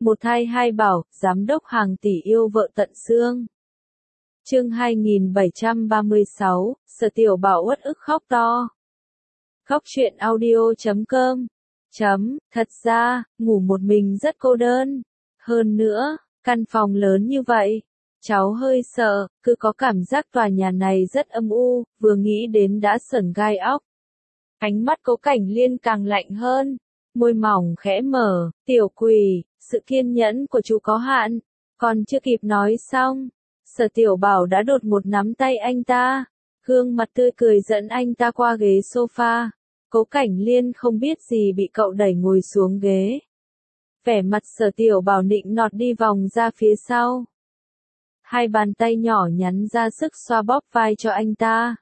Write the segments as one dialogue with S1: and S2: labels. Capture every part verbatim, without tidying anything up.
S1: Một thai hai bảo, giám đốc hàng tỷ yêu vợ tận xương. Chương hai nghìn bảy trăm ba mươi sáu, Sở Tiểu Bảo uất ức khóc to. Khóc chuyện audio chấm com. Chấm, thật ra, ngủ một mình rất cô đơn. Hơn nữa, căn phòng lớn như vậy. Cháu hơi sợ, cứ có cảm giác tòa nhà này rất âm u, vừa nghĩ đến đã sởn gai óc. Ánh mắt Cố Cảnh Liên càng lạnh hơn, môi mỏng khẽ mở, tiểu quỷ, sự kiên nhẫn của chú có hạn. Còn chưa kịp nói xong, Sở Tiểu Bảo đã đột một nắm tay anh ta, gương mặt tươi cười dẫn anh ta qua ghế sofa. Cố Cảnh Liên không biết gì bị cậu đẩy ngồi xuống ghế. Vẻ mặt Sở Tiểu Bảo nịnh nọt đi vòng ra phía sau. Hai bàn tay nhỏ nhắn ra sức xoa bóp vai cho anh ta.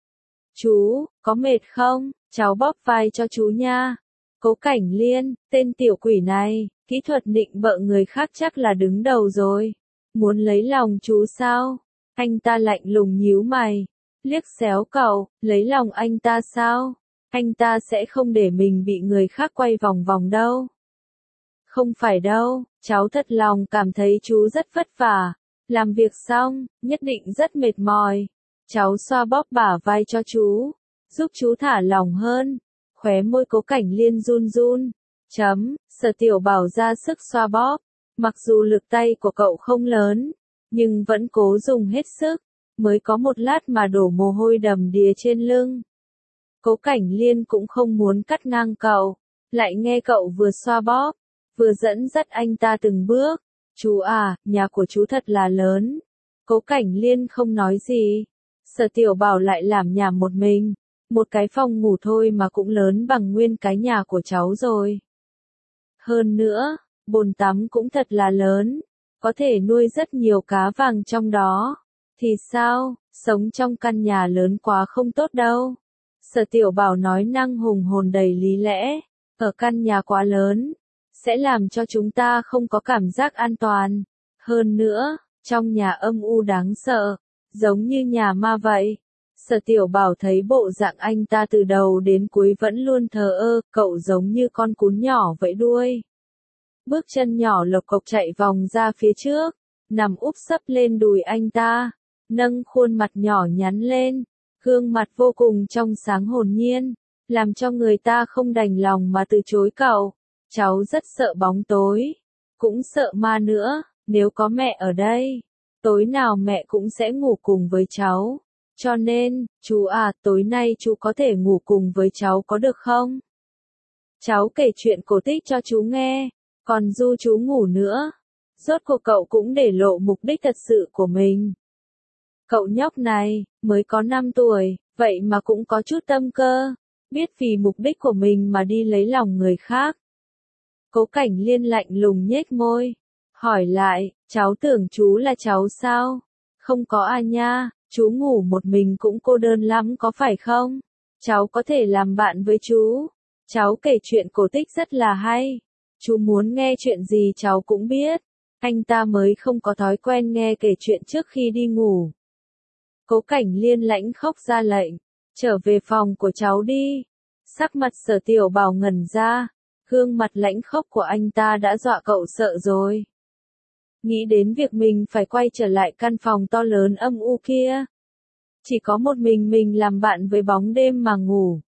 S1: Chú, có mệt không? Cháu bóp vai cho chú nha. Cố Cảnh Liên, tên tiểu quỷ này, kỹ thuật nịnh bợ người khác chắc là đứng đầu rồi. Muốn lấy lòng chú sao? Anh ta lạnh lùng nhíu mày, liếc xéo cậu, lấy lòng anh ta sao? Anh ta sẽ không để mình bị người khác quay vòng vòng đâu. Không phải đâu, cháu thật lòng cảm thấy chú rất vất vả. Làm việc xong, nhất định rất mệt mỏi. Cháu xoa bóp bả vai cho chú, giúp chú thả lỏng hơn. Khóe môi Cố Cảnh Liên run run. Chấm, Sở Tiểu Bảo ra sức xoa bóp. Mặc dù lực tay của cậu không lớn, nhưng vẫn cố dùng hết sức. Mới có một lát mà đổ mồ hôi đầm đìa trên lưng. Cố Cảnh Liên cũng không muốn cắt ngang cậu. Lại nghe cậu vừa xoa bóp, vừa dẫn dắt anh ta từng bước. Chú à, nhà của chú thật là lớn. Cố Cảnh Liên không nói gì. Sở Tiểu Bảo lại làm nhảm một mình. Một cái phòng ngủ thôi mà cũng lớn bằng nguyên cái nhà của cháu rồi. Hơn nữa, bồn tắm cũng thật là lớn. Có thể nuôi rất nhiều cá vàng trong đó. Thì sao, sống trong căn nhà lớn quá không tốt đâu. Sở Tiểu Bảo nói năng hùng hồn đầy lý lẽ. Ở căn nhà quá lớn, sẽ làm cho chúng ta không có cảm giác an toàn. Hơn nữa, trong nhà âm u đáng sợ, giống như nhà ma vậy. Sở Tiểu Bảo thấy bộ dạng anh ta từ đầu đến cuối vẫn luôn thờ ơ, cậu giống như con cún nhỏ vẫy đuôi. Bước chân nhỏ lộc cộc chạy vòng ra phía trước, nằm úp sấp lên đùi anh ta, nâng khuôn mặt nhỏ nhắn lên, gương mặt vô cùng trong sáng hồn nhiên, làm cho người ta không đành lòng mà từ chối cậu. Cháu rất sợ bóng tối, cũng sợ ma nữa, nếu có mẹ ở đây, tối nào mẹ cũng sẽ ngủ cùng với cháu. Cho nên, chú à, tối nay chú có thể ngủ cùng với cháu có được không? Cháu kể chuyện cổ tích cho chú nghe, còn du chú ngủ nữa. Rốt cuộc cậu cũng để lộ mục đích thật sự của mình. Cậu nhóc này, mới có năm tuổi, vậy mà cũng có chút tâm cơ, biết vì mục đích của mình mà đi lấy lòng người khác. Cố Cảnh Liên lạnh lùng nhếch môi, hỏi lại, cháu tưởng chú là cháu sao? Không có à nha, chú ngủ một mình cũng cô đơn lắm có phải không? Cháu có thể làm bạn với chú. Cháu kể chuyện cổ tích rất là hay. Chú muốn nghe chuyện gì cháu cũng biết. Anh ta mới không có thói quen nghe kể chuyện trước khi đi ngủ. Cố Cảnh Liên lãnh khóc ra lệnh, trở về phòng của cháu đi. Sắc mặt Sở Tiểu Bảo ngẩn ra. Gương mặt lãnh khốc của anh ta đã dọa cậu sợ rồi. Nghĩ đến việc mình phải quay trở lại căn phòng to lớn âm u kia. Chỉ có một mình mình làm bạn với bóng đêm mà ngủ.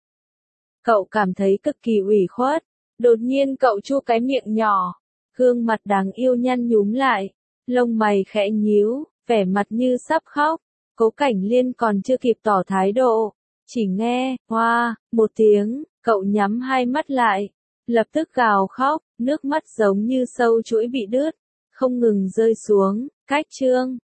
S1: Cậu cảm thấy cực kỳ ủy khuất. Đột nhiên cậu chu cái miệng nhỏ. Gương mặt đáng yêu nhăn nhúm lại. Lông mày khẽ nhíu, vẻ mặt như sắp khóc. Cố Cảnh Liên còn chưa kịp tỏ thái độ. Chỉ nghe, hoa, một tiếng, cậu nhắm hai mắt lại. Lập tức gào khóc, nước mắt giống như sâu chuỗi bị đứt, không ngừng rơi xuống. Cách chương